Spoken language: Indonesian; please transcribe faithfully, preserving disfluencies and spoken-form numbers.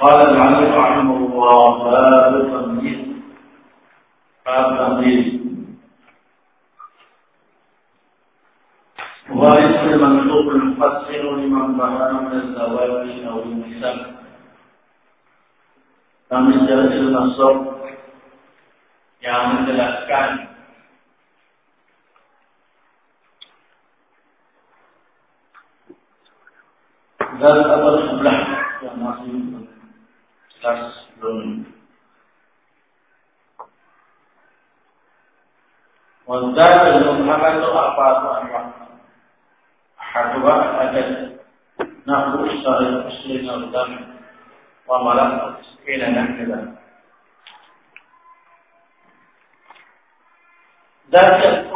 قال العلي رحمه الله باب التمييز باب التمييز وارث المندوب المفسر لمن بهر من الزواج أو النساء Tamyiz jazil nasab yang menjelaskan dan atau sebelah yang masih jelas belum. Wajah belum apa itu apa itu apa? Hadwa ada nahu syarif muslim al-dam wa malam ila nahkada. Dan